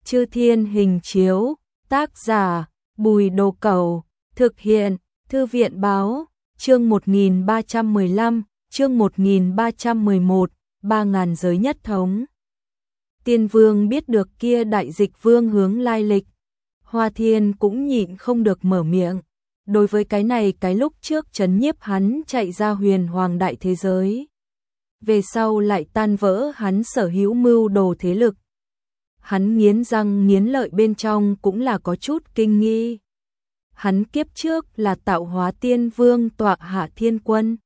Chư Thiên Hình Chiếu, tác giả Bùi Đồ Cẩu, thực hiện Thư viện Báo, chương 1315, chương 1311, 3000 giới nhất thống. Tiên Vương biết được kia đại dịch vương hướng lai lịch, Hoa Thiên cũng nhịn không được mở miệng. Đối với cái này cái lúc trước trấn nhiếp hắn chạy ra huyền hoàng đại thế giới, về sau lại tan vỡ hắn sở hữu mưu đồ thế lực. Hắn nghiến răng nghiến lợi bên trong cũng là có chút kinh nghi. Hắn kiếp trước là tạo hóa tiên vương tọa hạ thiên quân.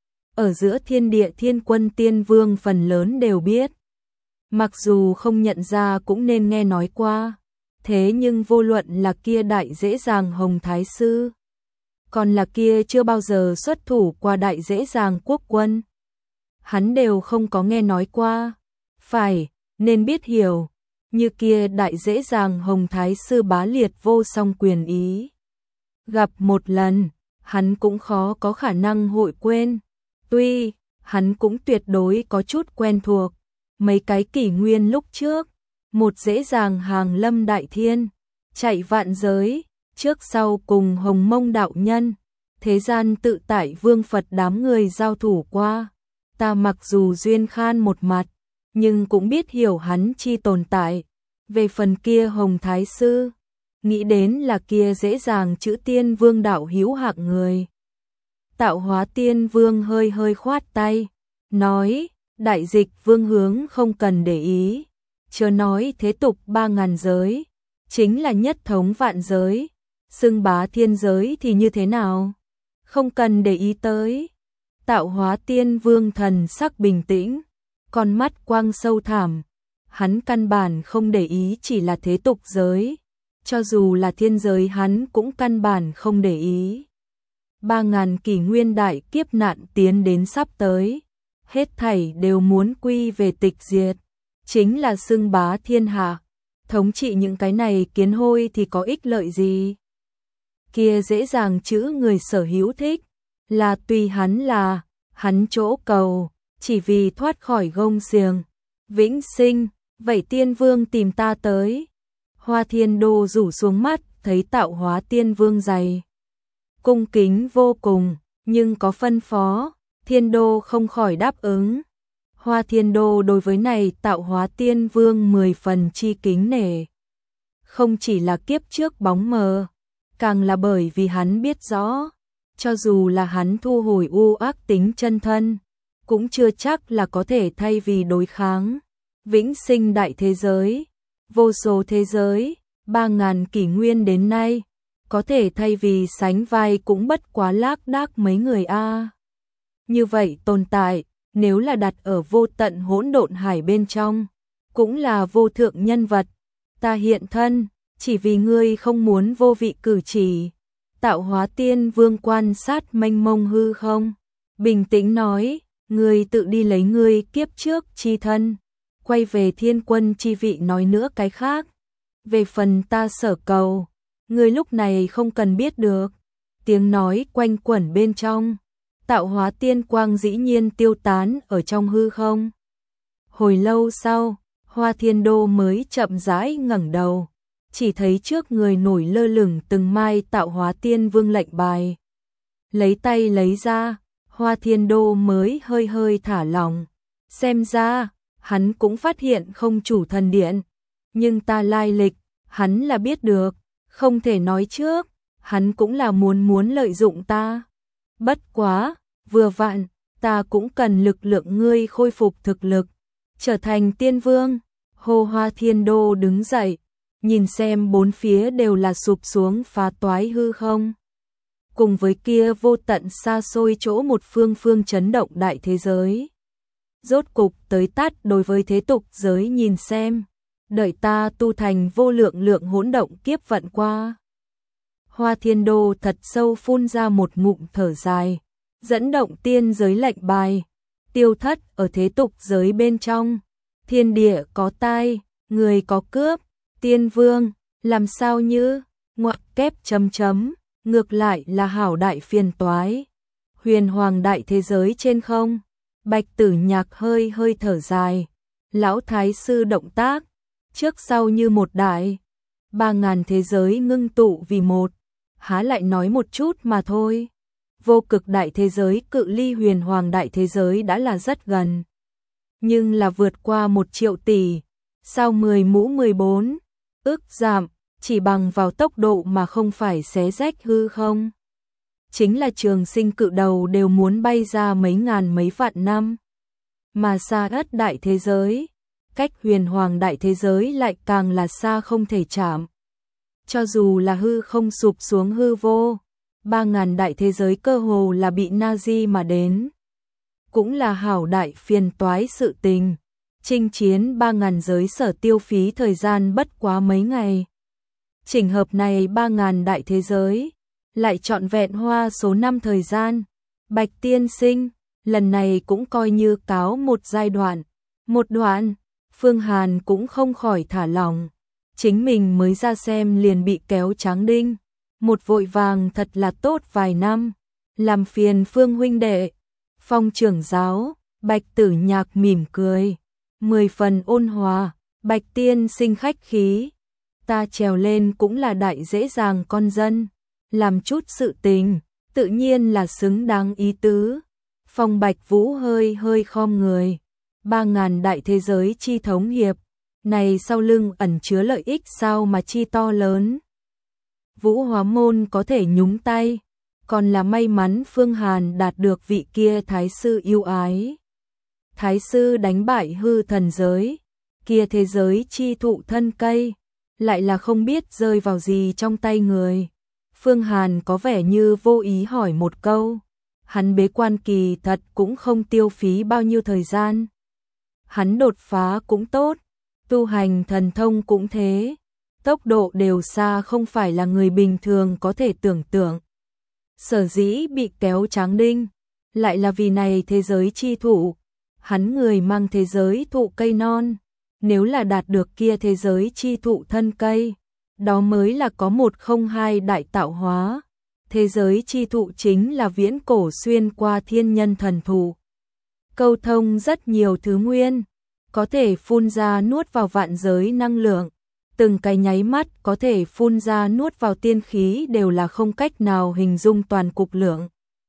Ở giữa thiên địa thiên quân tiên vương phần lớn đều biết. Mặc dù không nhận ra cũng nên nghe nói qua. Thế nhưng vô luận là kia đại dễ dàng Hồng Thái Sư, còn là kia chưa bao giờ xuất thủ qua đại dễ dàng quốc quân, hắn đều không có nghe nói qua. Phải, nên biết hiểu, như kia đại dễ dàng Hồng Thái Sư bá liệt vô song quyền ý. Gặp một lần, hắn cũng khó có khả năng hội quên. Tuy, hắn cũng tuyệt đối có chút quen thuộc. Mấy cái kỷ nguyên lúc trước, một dễ dàng hàng lâm đại thiên, chạy vạn giới, trước sau cùng Hồng Mông đạo nhân, thế gian tự tại vương Phật đám người giao thủ qua. Ta mặc dù duyên khan một mặt, nhưng cũng biết hiểu hắn chi tồn tại. Về phần kia Hồng Thái Sư, nghĩ đến là kia dễ dàng chữ tiên vương đạo hữu hạng người. Tạo hóa tiên vương hơi hơi khoát tay, nói, đại dịch vương hướng không cần để ý, chớ nói thế tục 3000 giới, chính là nhất thống vạn giới, xưng bá thiên giới thì như thế nào? Không cần để ý tới. Tạo hóa tiên vương thần sắc bình tĩnh, con mắt quang sâu thẳm, hắn căn bản không để ý chỉ là thế tục giới, cho dù là thiên giới hắn cũng căn bản không để ý. 3000 kỷ nguyên đại kiếp nạn tiến đến sắp tới, hết thảy đều muốn quy về tịch diệt, chính là xưng bá thiên hạ, thống trị những cái này kiến hôi thì có ích lợi gì? Kia dễ dàng chữ người sở hữu thích, là tùy hắn là, hắn chỗ cầu, chỉ vì thoát khỏi gông xiềng, vĩnh sinh, vậy tiên vương tìm ta tới. Hoa Thiên Đô rủ xuống mắt, thấy tạo hóa tiên vương dày, cung kính vô cùng, nhưng có phân phó, Thiên Đô không khỏi đáp ứng. Hoa Thiên Đô đối với này tạo hóa tiên vương 10 phần chi kính nể. Không chỉ là kiếp trước bóng mờ, càng là bởi vì hắn biết rõ, cho dù là hắn thu hồi u ác tính chân thân, cũng chưa chắc là có thể thay vì đối kháng. Vĩnh sinh đại thế giới, vô số thế giới, 3000 kỷ nguyên đến nay, có thể thay vì sánh vai cũng bất quá lác đác mấy người a. Như vậy tồn tại, nếu là đặt ở vô tận hỗn độn hải bên trong, cũng là vô thượng nhân vật. Ta hiện thân, chỉ vì ngươi không muốn vô vị cử chỉ. Tạo hóa tiên vương quan sát mênh mông hư không, bình tĩnh nói, ngươi tự đi lấy ngươi kiếp trước chi thân, quay về thiên quân chi vị nói nữa cái khác. Về phần ta sở cầu, ngươi lúc này không cần biết được. Tiếng nói quanh quẩn bên trong, tạo hóa tiên quang dĩ nhiên tiêu tán ở trong hư không. Hồi lâu sau, Hoa Thiên Đô mới chậm rãi ngẩng đầu, chỉ thấy trước người nổi lơ lửng từng mai tạo hóa tiên vương lệnh bài. Lấy tay lấy ra, Hoa Thiên Đô mới hơi hơi thả lòng. Xem ra, hắn cũng phát hiện không chủ thần điện, nhưng ta lai lịch, hắn là biết được, không thể nói trước, hắn cũng là muốn lợi dụng ta. Bất quá, vừa vặn, ta cũng cần lực lượng ngươi khôi phục thực lực, trở thành tiên vương. Hồ Hoa Thiên Đô đứng dậy, nhìn xem bốn phía đều là sụp xuống phá toái hư không. Cùng với kia vô tận xa xôi chỗ một phương phương chấn động đại thế giới. Rốt cục tới tát đối với thế tục giới nhìn xem, đợi ta tu thành vô lượng lượng hỗn động kiếp vận qua. Hoa Thiên Đô thật sâu phun ra một ngụm thở dài, dẫn động tiên giới lệnh bài, tiêu thất ở thế tục giới bên trong. Thiên địa có tai, người có cướp, tiên vương, làm sao như, ngoặc kép chấm chấm, ngược lại là hảo đại phiền toái. Huyền hoàng đại thế giới trên không, Bạch Tử Nhạc hơi hơi thở dài, lão thái sư động tác, trước sau như một đại. 3.000 thế giới ngưng tụ vì một, há lại nói một chút mà thôi. Vô cực đại thế giới cự ly huyền hoàng đại thế giới đã là rất gần. Nhưng là vượt qua 1 triệu tỷ, sau 10 mũ 14, ức giảm, chỉ bằng vào tốc độ mà không phải xé rách hư không. Chính là trường sinh cự đầu đều muốn bay ra mấy ngàn mấy vạn năm. Mà xa ất đại thế giới, cách huyền hoàng đại thế giới lại càng là xa không thể chạm. Cho dù là hư không sụp xuống hư vô, 3.000 đại thế giới cơ hồ là bị Nazi mà đến. Cũng là hảo đại phiền toái sự tình. Chinh chiến 3.000 giới sở tiêu phí thời gian bất quá mấy ngày. Chỉnh hợp này 3.000 đại thế giới, lại trọn vẹn hoa số 5 thời gian. Bạch tiên sinh, lần này cũng coi như cáo một giai đoạn. Một đoạn, Phương Hàn cũng không khỏi thả lỏng. Chính mình mới ra xem liền bị kéo tráng đinh. Một vội vàng thật là tốt vài năm. Làm phiền Phương huynh đệ. Phong trưởng giáo, Bạch Tử Nhạc mỉm cười. 10 phần ôn hòa, Bạch tiên sinh khách khí. Ta trèo lên cũng là đại dễ dàng con dân. Làm chút sự tình, tự nhiên là xứng đáng ý tứ. Phong Bạch Vũ hơi hơi khom người. 3.000 đại thế giới chi thống hiệp. Này sau lưng ẩn chứa lợi ích sao mà chi to lớn. Vũ Hóa Môn có thể nhúng tay. Còn là may mắn Phương Hàn đạt được vị kia thái sư yêu ái. Thái sư đánh bại hư thần giới. Kia thế giới chi thụ thân cây. Lại là không biết rơi vào gì trong tay người. Phương Hàn có vẻ như vô ý hỏi một câu. Hắn bế quan kỳ thật cũng không tiêu phí bao nhiêu thời gian. Hắn đột phá cũng tốt. Tu hành thần thông cũng thế. Tốc độ đều xa không phải là người bình thường có thể tưởng tượng. Sở dĩ bị kéo tráng đinh. Lại là vì này thế giới chi thụ. Hắn người mang thế giới thụ cây non. Nếu là đạt được kia thế giới chi thụ thân cây. Đó mới là có 102 đại tạo hóa. Thế giới chi thụ chính là viễn cổ xuyên qua thiên nhân thần thụ. Câu thông rất nhiều thứ nguyên. Có thể phun ra nuốt vào vạn giới năng lượng. Từng cái nháy mắt có thể phun ra nuốt vào tiên khí đều là không cách nào hình dung toàn cục lượng.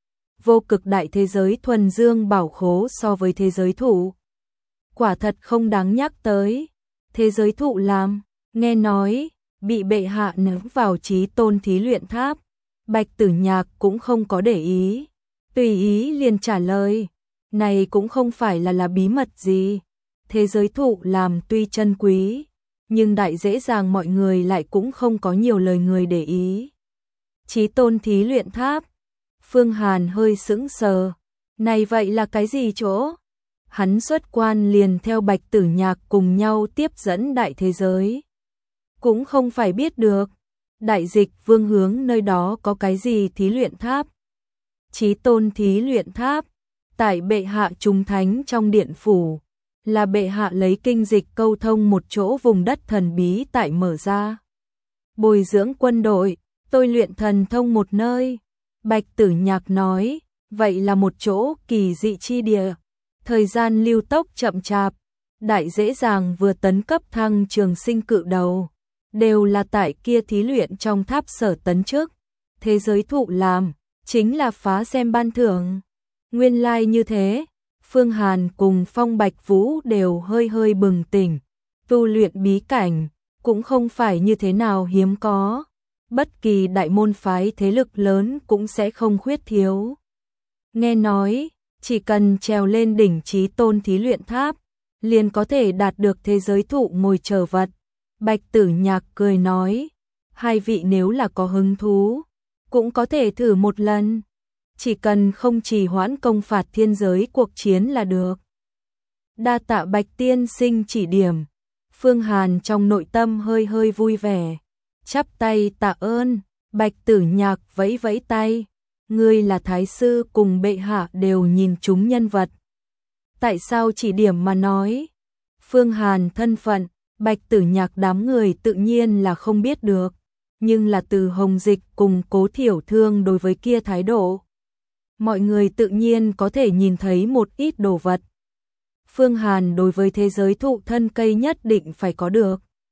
Vô cực đại thế giới thuần dương bảo khố so với thế giới thụ. Quả thật không đáng nhắc tới. Thế giới thụ làm, nghe nói, bị bệ hạ ném vào chí tôn thí luyện tháp. Bạch Tử Nhạc cũng không có để ý. Tùy ý liền trả lời. Này cũng không phải là bí mật gì. Thế giới thụ làm tuy chân quý. Nhưng đại dễ dàng mọi người lại cũng không có nhiều lời người để ý. Chí tôn thí luyện tháp. Phương Hàn hơi sững sờ. Này vậy là cái gì chỗ? Hắn xuất quan liền theo Bạch Tử Nhạc cùng nhau tiếp dẫn đại thế giới. Cũng không phải biết được. Đại dịch vương hướng nơi đó có cái gì thí luyện tháp. Chí tôn thí luyện tháp. Tại bệ hạ trung thánh trong điện phủ. Là bệ hạ lấy kinh dịch câu thông một chỗ vùng đất thần bí tại mở ra. Bồi dưỡng quân đội, tôi luyện thần thông một nơi. Bạch Tử Nhạc nói, vậy là một chỗ kỳ dị chi địa. Thời gian lưu tốc chậm chạp, đại dễ dàng vừa tấn cấp thăng trường sinh cự đầu. Đều là tại kia thí luyện trong tháp sở tấn trước. Thế giới thụ làm, chính là phá xem ban thưởng. Nguyên lai như thế. Phương Hàn cùng Phong Bạch Vũ đều hơi hơi bừng tỉnh. Tu luyện bí cảnh, cũng không phải như thế nào hiếm có. Bất kỳ đại môn phái thế lực lớn cũng sẽ không khuyết thiếu. Nghe nói, chỉ cần trèo lên đỉnh chí tôn thí luyện tháp, liền có thể đạt được thế giới thụ ngồi chờ vật. Bạch Tử Nhạc cười nói, hai vị nếu là có hứng thú, cũng có thể thử một lần. Chỉ cần không trì hoãn công phạt thiên giới cuộc chiến là được. Đa tạ Bạch tiên sinh chỉ điểm. Phương Hàn trong nội tâm hơi hơi vui vẻ. Chắp tay tạ ơn. Bạch Tử Nhạc vẫy vẫy tay. Ngươi là thái sư cùng bệ hạ đều nhìn chúng nhân vật. Tại sao chỉ điểm mà nói? Phương Hàn thân phận, Bạch Tử Nhạc đám người tự nhiên là không biết được. Nhưng là từ Hồng Dịch cùng Cố Thiểu Thương đối với kia thái độ. Mọi người tự nhiên có thể nhìn thấy một ít đồ vật. Phương Hàn đối với thế giới thụ thân cây nhất định phải có được.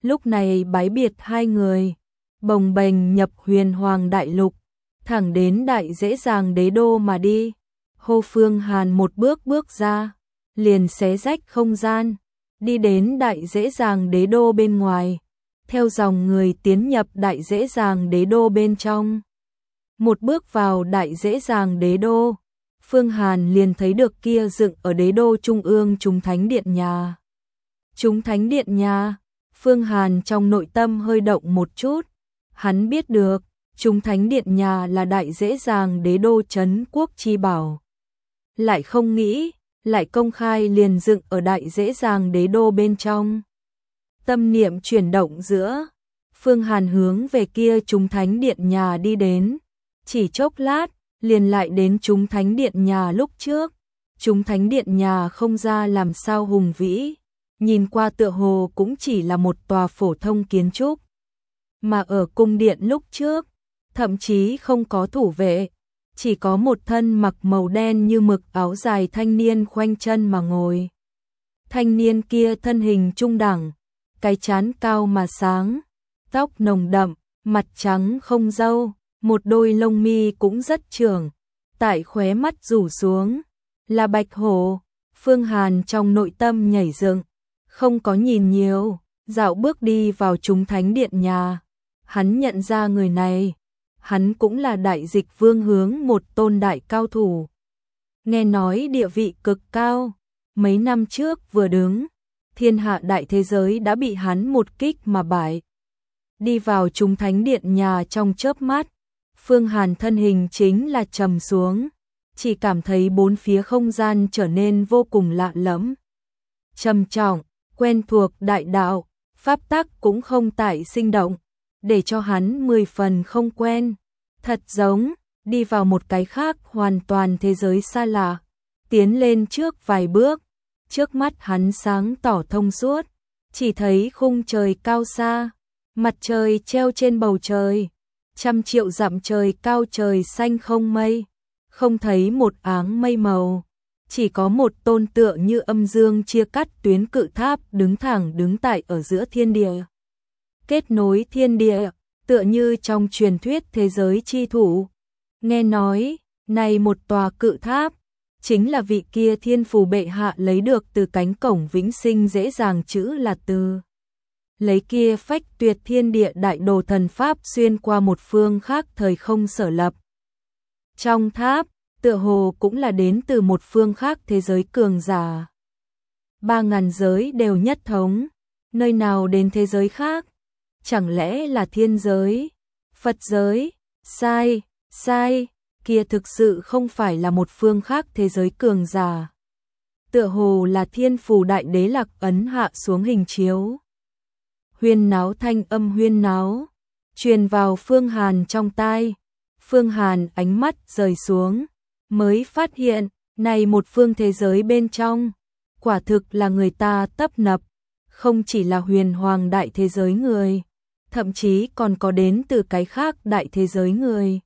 lúc này bái biệt hai người, bồng bềnh nhập Huyền Hoàng đại lục, thẳng đến Đại Dễ Dàng Đế đô mà đi. Hồ Phương Hàn một bước bước ra, liền xé rách không gian, đi đến Đại Dễ Dàng Đế đô bên ngoài, theo dòng người tiến nhập Đại Dễ Dàng Đế đô bên trong. Một bước vào Đại Dễ Dàng Đế đô, Phương Hàn liền thấy được kia dựng ở đế đô trung ương Chúng Thánh Điện nhà. Chúng Thánh Điện nhà, Phương Hàn trong nội tâm hơi động một chút, hắn biết được, Chúng Thánh Điện nhà là Đại Dễ Dàng Đế đô trấn quốc chi bảo. Lại không nghĩ, lại công khai liền dựng ở Đại Dễ Dàng Đế đô bên trong. Tâm niệm chuyển động giữa, Phương Hàn hướng về kia Chúng Thánh Điện nhà đi đến, chỉ chốc lát, liền lại đến Chúng Thánh Điện nhà lúc trước. Chúng Thánh Điện nhà không ra làm sao hùng vĩ, nhìn qua tựa hồ cũng chỉ là một tòa phổ thông kiến trúc. Mà ở cung điện lúc trước, thậm chí không có thủ vệ, chỉ có một thân mặc màu đen như mực áo dài thanh niên khoanh chân mà ngồi. Thanh niên kia thân hình trung đẳng, cái trán cao mà sáng, tóc nồng đậm, mặt trắng không râu, một đôi lông mi cũng rất trường, tại khóe mắt rủ xuống, là bạch hổ. Phương Hàn trong nội tâm nhảy dựng, không có nhìn nhiều, dạo bước đi vào Chúng Thánh Điện nhà. Hắn nhận ra người này, hắn cũng là Đại Dịch Vương Hướng một tôn đại cao thủ. Nghe nói địa vị cực cao, mấy năm trước vừa đứng, thiên hạ đại thế giới đã bị hắn một kích mà bại. Đi vào Chúng Thánh Điện nhà trong chớp mắt, Phương Hàn thân hình chính là trầm xuống, chỉ cảm thấy bốn phía không gian trở nên vô cùng lạ lẫm. Trầm trọng, quen thuộc đại đạo, pháp tắc cũng không tại sinh động, để cho hắn 10 phần không quen, thật giống đi vào một cái khác hoàn toàn thế giới xa lạ. Tiến lên trước vài bước, trước mắt hắn sáng tỏ thông suốt, chỉ thấy khung trời cao xa, mặt trời treo trên bầu trời, trăm triệu dặm trời cao trời xanh không mây, không thấy một áng mây màu, chỉ có một tôn tựa như âm dương chia cắt tuyến cự tháp đứng thẳng đứng tại ở giữa thiên địa. Kết nối thiên địa, tựa như trong truyền thuyết thế giới chi thủ. Nghe nói, này một tòa cự tháp, chính là vị kia thiên phù bệ hạ lấy được từ cánh cổng vĩnh sinh dễ dàng chữ là từ. Lấy kia phách tuyệt thiên địa đại đồ thần pháp xuyên qua một phương khác thời không sở lập. Trong tháp, tựa hồ cũng là đến từ một phương khác thế giới cường giả. 3000 giới đều nhất thống, nơi nào đến thế giới khác? Chẳng lẽ là thiên giới, Phật giới? Sai, sai, kia thực sự không phải là một phương khác thế giới cường giả. Tựa hồ là thiên phù đại đế Lạc Ấn hạ xuống hình chiếu. Huyên náo thanh âm huyên náo, truyền vào Phương Hàn trong tai. Phương Hàn ánh mắt rời xuống, mới phát hiện, này một phương thế giới bên trong, quả thực là người ta tấp nập, không chỉ là huyền hoàng đại thế giới người, thậm chí còn có đến từ cái khác đại thế giới người.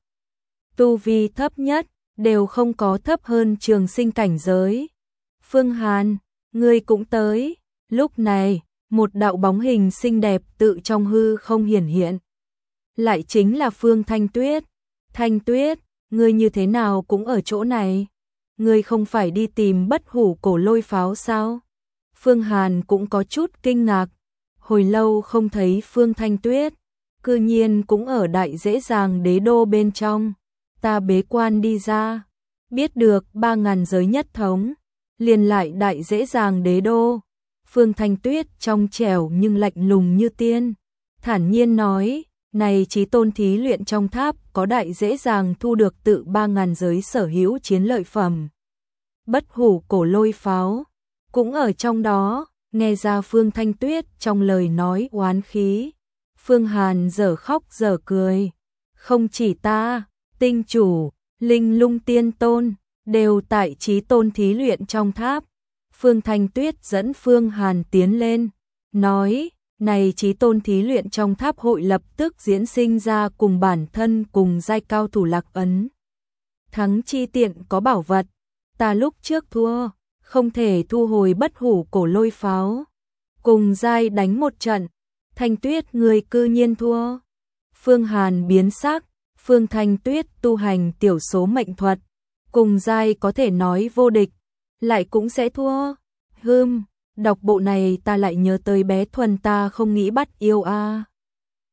Tu vi thấp nhất, đều không có thấp hơn trường sinh cảnh giới. Phương Hàn, ngươi cũng tới. Lúc này, một đạo bóng hình xinh đẹp tự trong hư không hiển hiện. Lại chính là Phương Thanh Tuyết. Thanh Tuyết, ngươi như thế nào cũng ở chỗ này. Ngươi không phải đi tìm Bất Hủ Cổ Lôi Pháo sao? Phương Hàn cũng có chút kinh ngạc. Hồi lâu không thấy Phương Thanh Tuyết, cư nhiên cũng ở Đại Dễ Dàng Đế đô bên trong. Ta bế quan đi ra, biết được 3000 giới nhất thống, liền lại Đại Dễ Dàng Đế đô. Phương Thanh Tuyết trong trẻo nhưng lạnh lùng như tiên, thản nhiên nói, này Chí Tôn thí luyện trong tháp có Đại Dễ Dàng thu được tự 3000 giới sở hữu chiến lợi phẩm. Bất Hủ Cổ Lôi Pháo cũng ở trong đó. Nghe ra Phương Thanh Tuyết trong lời nói oán khí, Phương Hàn dở khóc dở cười. Không chỉ ta, Tinh Chủ, Linh Lung Tiên Tôn, đều tại Chí Tôn thí luyện trong tháp. Phương Thanh Tuyết dẫn Phương Hàn tiến lên, nói, này Chí Tôn thí luyện trong tháp hội lập tức diễn sinh ra cùng bản thân cùng giai cao thủ Lạc Ấn. Thắng chi tiện có bảo vật, ta lúc trước thua, không thể thu hồi Bất Hủ Cổ Lôi Pháo. Cùng giai đánh một trận, Thanh Tuyết người cư nhiên thua. Phương Hàn biến sắc, Phương Thanh Tuyết tu hành tiểu số mệnh thuật, cùng giai có thể nói vô địch, lại cũng sẽ thua. Đọc bộ này ta lại nhớ tới bé Thuần ta không nghĩ bắt yêu a.